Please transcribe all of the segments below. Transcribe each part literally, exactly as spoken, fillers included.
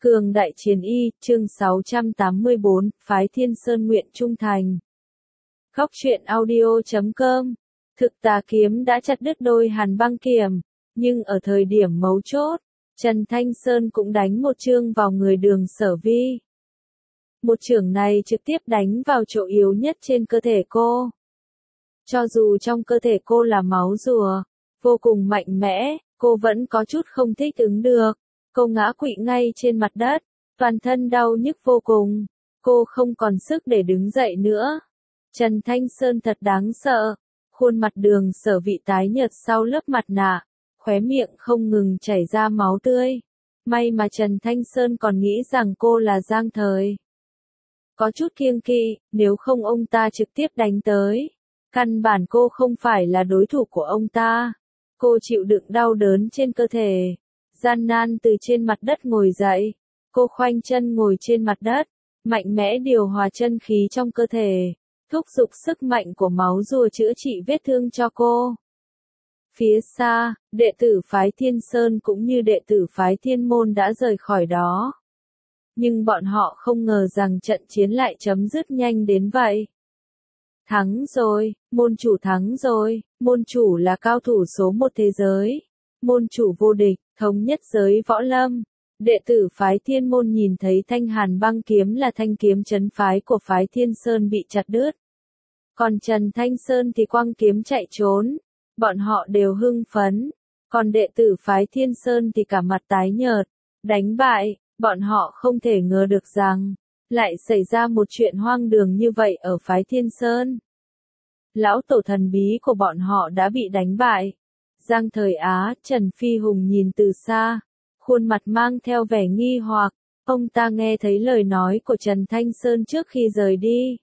Cường đại chiến y, chương sáu trăm tám mươi bốn, phái Thiên Sơn nguyện trung thành. Góc truyện audio chấm com. Thực tà kiếm đã chặt đứt đôi hàn băng kiếm, nhưng ở thời điểm mấu chốt, Trần Thanh Sơn cũng đánh một chương vào người Đường Sở Vi. Một chưởng này trực tiếp đánh vào chỗ yếu nhất trên cơ thể cô. Cho dù trong cơ thể cô là máu rùa, vô cùng mạnh mẽ, cô vẫn có chút không thích ứng được. Cô ngã quỵ ngay trên mặt đất, toàn thân đau nhức vô cùng. Cô không còn sức để đứng dậy nữa. Trần Thanh Sơn thật đáng sợ. Khuôn mặt Đường Sở Vi tái nhợt sau lớp mặt nạ, khóe miệng không ngừng chảy ra máu tươi. May mà Trần Thanh Sơn còn nghĩ rằng cô là Giang Thời. Có chút kiêng kỵ, nếu không ông ta trực tiếp đánh tới. Căn bản cô không phải là đối thủ của ông ta. Cô chịu đựng đau đớn trên cơ thể. Gian nan từ trên mặt đất ngồi dậy. Cô khoanh chân ngồi trên mặt đất. Mạnh mẽ điều hòa chân khí trong cơ thể. Thúc giục sức mạnh của máu rùa chữa trị vết thương cho cô. Phía xa, đệ tử phái Thiên Sơn cũng như đệ tử phái Thiên Môn đã rời khỏi đó. Nhưng bọn họ không ngờ rằng trận chiến lại chấm dứt nhanh đến vậy. Thắng rồi, môn chủ thắng rồi, môn chủ là cao thủ số một thế giới. Môn chủ vô địch, thống nhất giới võ lâm. Đệ tử phái Thiên Môn nhìn thấy thanh hàn băng kiếm là thanh kiếm trấn phái của phái Thiên Sơn bị chặt đứt. Còn Trần Thanh Sơn thì quăng kiếm chạy trốn. Bọn họ đều hưng phấn. Còn đệ tử phái Thiên Sơn thì cả mặt tái nhợt. Đánh bại, bọn họ không thể ngờ được rằng lại xảy ra một chuyện hoang đường như vậy ở phái Thiên Sơn. Lão tổ thần bí của bọn họ đã bị đánh bại. Giang Thời Á, Trần Phi Hùng nhìn từ xa, khuôn mặt mang theo vẻ nghi hoặc, ông ta nghe thấy lời nói của Trần Thanh Sơn trước khi rời đi.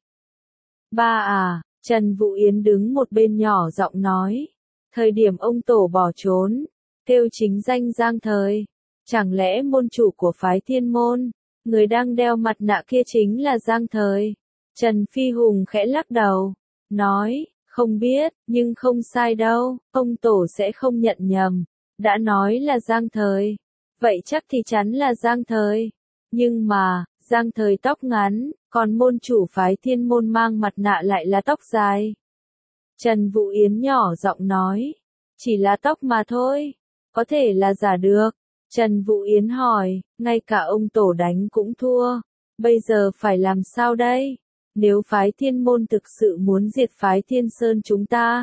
Ba à, Trần Vũ Yến đứng một bên nhỏ giọng nói, thời điểm ông tổ bỏ trốn, kêu chính danh Giang Thời, chẳng lẽ môn chủ của phái Thiên Môn, người đang đeo mặt nạ kia chính là Giang Thời? Trần Phi Hùng khẽ lắc đầu, nói, không biết, nhưng không sai đâu, ông tổ sẽ không nhận nhầm, đã nói là Giang Thời, vậy chắc thì chắn là Giang Thời. Nhưng mà, Giang Thời tóc ngắn, còn môn chủ phái Thiên Môn mang mặt nạ lại là tóc dài. Trần Vũ Yến nhỏ giọng nói, chỉ là tóc mà thôi, có thể là giả được. Trần Vũ Yến hỏi, ngay cả ông tổ đánh cũng thua, bây giờ phải làm sao đây? Nếu phái Thiên Môn thực sự muốn diệt phái Thiên Sơn chúng ta,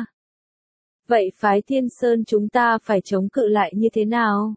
vậy phái Thiên Sơn chúng ta phải chống cự lại như thế nào?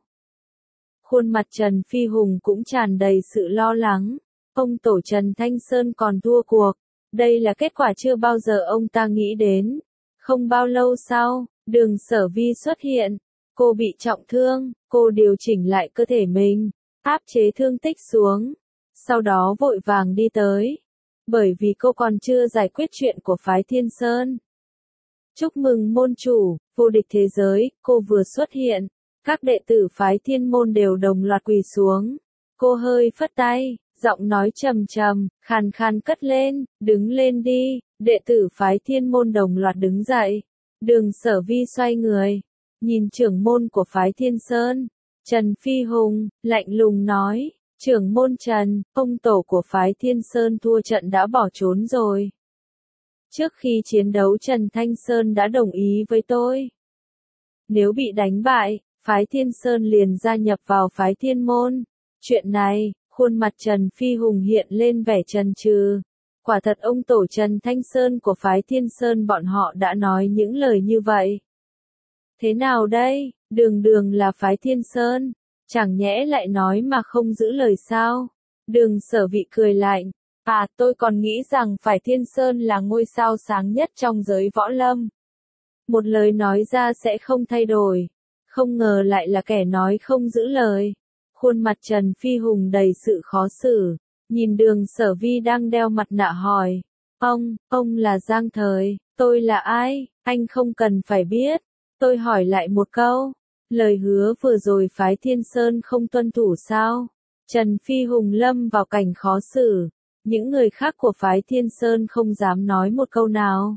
Khuôn mặt Trần Phi Hùng cũng tràn đầy sự lo lắng. Ông tổ Trần Thanh Sơn còn thua cuộc. Đây là kết quả chưa bao giờ ông ta nghĩ đến. Không bao lâu sau, Đường Sở Vi xuất hiện. Cô bị trọng thương, cô điều chỉnh lại cơ thể mình, áp chế thương tích xuống. Sau đó vội vàng đi tới. Bởi vì cô còn chưa giải quyết chuyện của phái Thiên Sơn. Chúc mừng môn chủ, vô địch thế giới, cô vừa xuất hiện. Các đệ tử phái Thiên Môn đều đồng loạt quỳ xuống. Cô hơi phất tay, giọng nói trầm trầm, khàn khàn cất lên, đứng lên đi. Đệ tử phái Thiên Môn đồng loạt đứng dậy. Đường Sở Vi xoay người, nhìn trưởng môn của phái Thiên Sơn, Trần Phi Hùng, lạnh lùng nói, trưởng môn Trần, ông tổ của phái Thiên Sơn thua trận đã bỏ trốn rồi. Trước khi chiến đấu Trần Thanh Sơn đã đồng ý với tôi. Nếu bị đánh bại, phái Thiên Sơn liền gia nhập vào phái Thiên Môn. Chuyện này, khuôn mặt Trần Phi Hùng hiện lên vẻ chần chừ. Quả thật ông tổ Trần Thanh Sơn của phái Thiên Sơn bọn họ đã nói những lời như vậy. Thế nào đây, đường đường là phái Thiên Sơn, chẳng nhẽ lại nói mà không giữ lời sao? Đường Sở Vi cười lạnh, à tôi còn nghĩ rằng phái Thiên Sơn là ngôi sao sáng nhất trong giới võ lâm. Một lời nói ra sẽ không thay đổi, không ngờ lại là kẻ nói không giữ lời. Khuôn mặt Trần Phi Hùng đầy sự khó xử, nhìn Đường Sở Vi đang đeo mặt nạ hỏi, ông, ông là Giang Thời, tôi là ai, anh không cần phải biết. Tôi hỏi lại một câu, lời hứa vừa rồi phái Thiên Sơn không tuân thủ sao? Trần Phi Hùng lâm vào cảnh khó xử, những người khác của phái Thiên Sơn không dám nói một câu nào.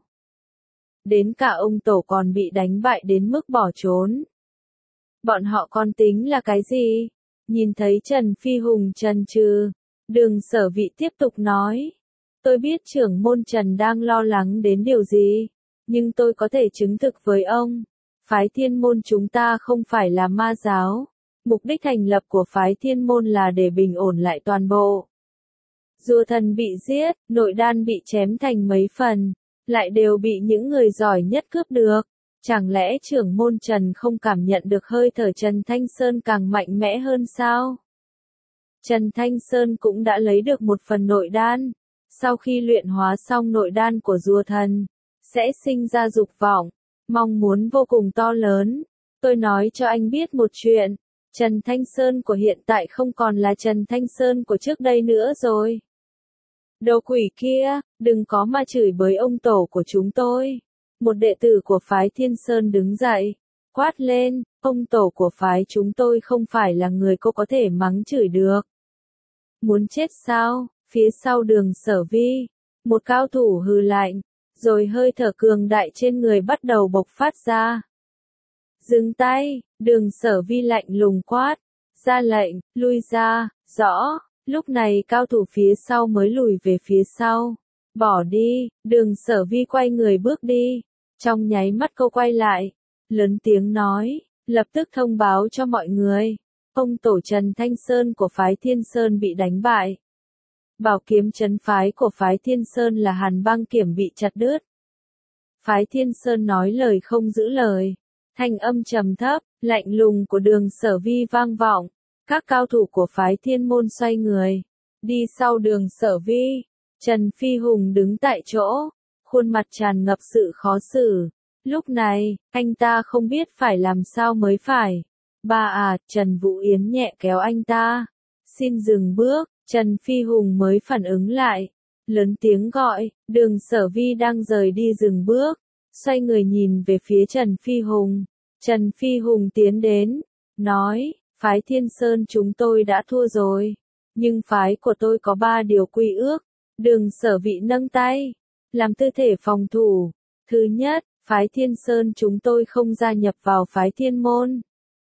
Đến cả ông tổ còn bị đánh bại đến mức bỏ trốn. Bọn họ còn tính là cái gì? Nhìn thấy Trần Phi Hùng chần chừ, Đường Sở Vị tiếp tục nói. Tôi biết trưởng môn Trần đang lo lắng đến điều gì, nhưng tôi có thể chứng thực với ông. Phái Thiên Môn chúng ta không phải là ma giáo. Mục đích thành lập của phái Thiên Môn là để bình ổn lại toàn bộ. Rùa thần bị giết, nội đan bị chém thành mấy phần, lại đều bị những người giỏi nhất cướp được. Chẳng lẽ trưởng môn Trần không cảm nhận được hơi thở Trần Thanh Sơn càng mạnh mẽ hơn sao? Trần Thanh Sơn cũng đã lấy được một phần nội đan. Sau khi luyện hóa xong nội đan của rùa thần, sẽ sinh ra dục vọng, mong muốn vô cùng to lớn. Tôi nói cho anh biết một chuyện, Trần Thanh Sơn của hiện tại không còn là Trần Thanh Sơn của trước đây nữa rồi. Đồ quỷ kia, đừng có mà chửi bới ông tổ của chúng tôi. Một đệ tử của phái Thiên Sơn đứng dậy, quát lên, ông tổ của phái chúng tôi không phải là người cô có thể mắng chửi được. Muốn chết sao? Phía sau Đường Sở Vi, một cao thủ hừ lạnh, rồi hơi thở cường đại trên người bắt đầu bộc phát ra. Dừng tay, Đường Sở Vi lạnh lùng quát, ra lệnh, lui ra, rõ, lúc này cao thủ phía sau mới lùi về phía sau. Bỏ đi, Đường Sở Vi quay người bước đi, trong nháy mắt cô quay lại, lớn tiếng nói, lập tức thông báo cho mọi người, ông tổ Trần Thanh Sơn của phái Thiên Sơn bị đánh bại. Bảo kiếm trấn phái của phái Thiên Sơn là Hàn Băng Kiểm bị chặt đứt. Phái Thiên Sơn nói lời không giữ lời, thanh âm trầm thấp, lạnh lùng của Đường Sở Vi vang vọng. Các cao thủ của phái Thiên Môn xoay người, đi sau Đường Sở Vi. Trần Phi Hùng đứng tại chỗ, khuôn mặt tràn ngập sự khó xử. Lúc này, anh ta không biết phải làm sao mới phải. Ba à, Trần Vũ Yến nhẹ kéo anh ta. Xin dừng bước. Trần Phi Hùng mới phản ứng lại, lớn tiếng gọi, Đường Sở Vi đang rời đi dừng bước, xoay người nhìn về phía Trần Phi Hùng. Trần Phi Hùng tiến đến, nói, phái Thiên Sơn chúng tôi đã thua rồi, nhưng phái của tôi có ba điều quy ước. Đường Sở Vị nâng tay, làm tư thể phòng thủ. Thứ nhất, phái Thiên Sơn chúng tôi không gia nhập vào phái Thiên Môn,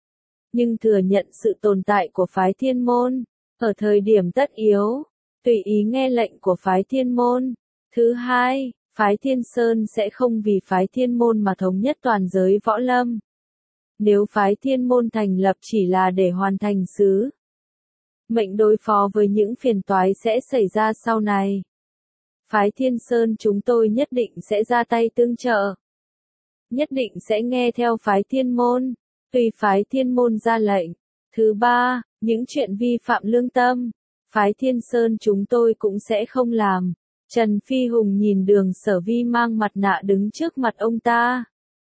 nhưng thừa nhận sự tồn tại của phái Thiên Môn. Ở thời điểm tất yếu, tùy ý nghe lệnh của phái Thiên Môn. Thứ hai, phái Thiên Sơn sẽ không vì phái Thiên Môn mà thống nhất toàn giới võ lâm. Nếu phái Thiên Môn thành lập chỉ là để hoàn thành sứ mệnh đối phó với những phiền toái sẽ xảy ra sau này, phái Thiên Sơn chúng tôi nhất định sẽ ra tay tương trợ. Nhất định sẽ nghe theo phái Thiên Môn, tùy phái Thiên Môn ra lệnh. Thứ ba, những chuyện vi phạm lương tâm, phái Thiên Sơn chúng tôi cũng sẽ không làm. Trần Phi Hùng nhìn Đường Sở Vi mang mặt nạ đứng trước mặt ông ta.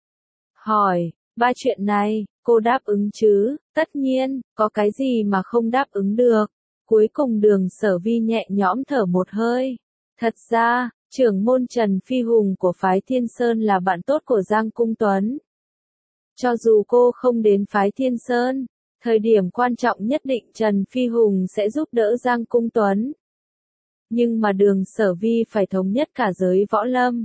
Hỏi, ba chuyện này, cô đáp ứng chứ? Tất nhiên, có cái gì mà không đáp ứng được. Cuối cùng Đường Sở Vi nhẹ nhõm thở một hơi. Thật ra, trưởng môn Trần Phi Hùng của phái Thiên Sơn là bạn tốt của Giang Cung Tuấn. Cho dù cô không đến phái Thiên Sơn, thời điểm quan trọng nhất định Trần Phi Hùng sẽ giúp đỡ Giang Cung Tuấn. Nhưng mà Đường Sở Vi phải thống nhất cả giới võ lâm.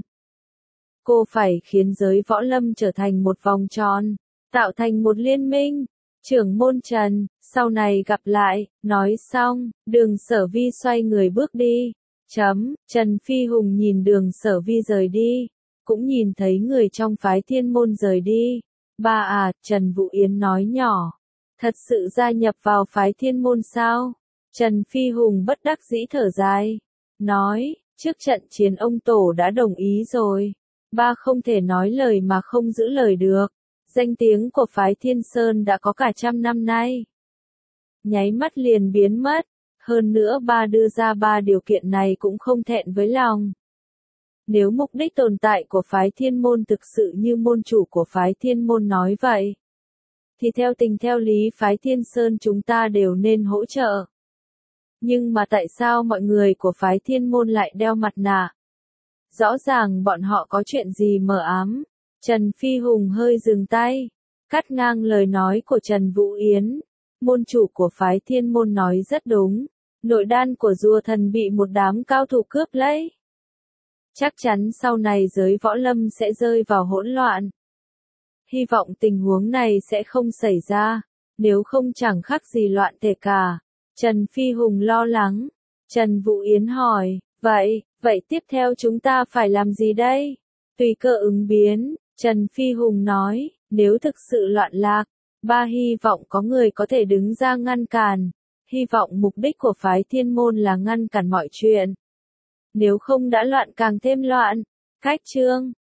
Cô phải khiến giới võ lâm trở thành một vòng tròn, tạo thành một liên minh. Trưởng môn Trần, sau này gặp lại, nói xong, Đường Sở Vi xoay người bước đi. Chấm, Trần Phi Hùng nhìn Đường Sở Vi rời đi, cũng nhìn thấy người trong phái Thiên Môn rời đi. Ba à, Trần Vũ Yến nói nhỏ. Thật sự gia nhập vào phái Thiên Môn sao? Trần Phi Hùng bất đắc dĩ thở dài. Nói, trước trận chiến ông tổ đã đồng ý rồi. Ba không thể nói lời mà không giữ lời được. Danh tiếng của phái Thiên Sơn đã có cả trăm năm nay. Nháy mắt liền biến mất. Hơn nữa ba đưa ra ba điều kiện này cũng không thẹn với lòng. Nếu mục đích tồn tại của phái Thiên Môn thực sự như môn chủ của phái Thiên Môn nói vậy, thì theo tình theo lý phái Thiên Sơn chúng ta đều nên hỗ trợ. Nhưng mà tại sao mọi người của phái Thiên Môn lại đeo mặt nạ? Rõ ràng bọn họ có chuyện gì mờ ám. Trần Phi Hùng hơi dừng tay, cắt ngang lời nói của Trần Vũ Yến. Môn chủ của phái Thiên Môn nói rất đúng. Nội đan của rùa thần bị một đám cao thủ cướp lấy. Chắc chắn sau này giới võ lâm sẽ rơi vào hỗn loạn. Hy vọng tình huống này sẽ không xảy ra. nếu không chẳng khác gì loạn tề cả. Trần Phi Hùng lo lắng. Trần Vũ Yến hỏi, vậy, vậy tiếp theo chúng ta phải làm gì đây? Tùy cơ ứng biến, Trần Phi Hùng nói, nếu thực sự loạn lạc, ba hy vọng có người có thể đứng ra ngăn cản. Hy vọng mục đích của phái Thiên Môn là ngăn cản mọi chuyện. Nếu không đã loạn càng thêm loạn. Cách chương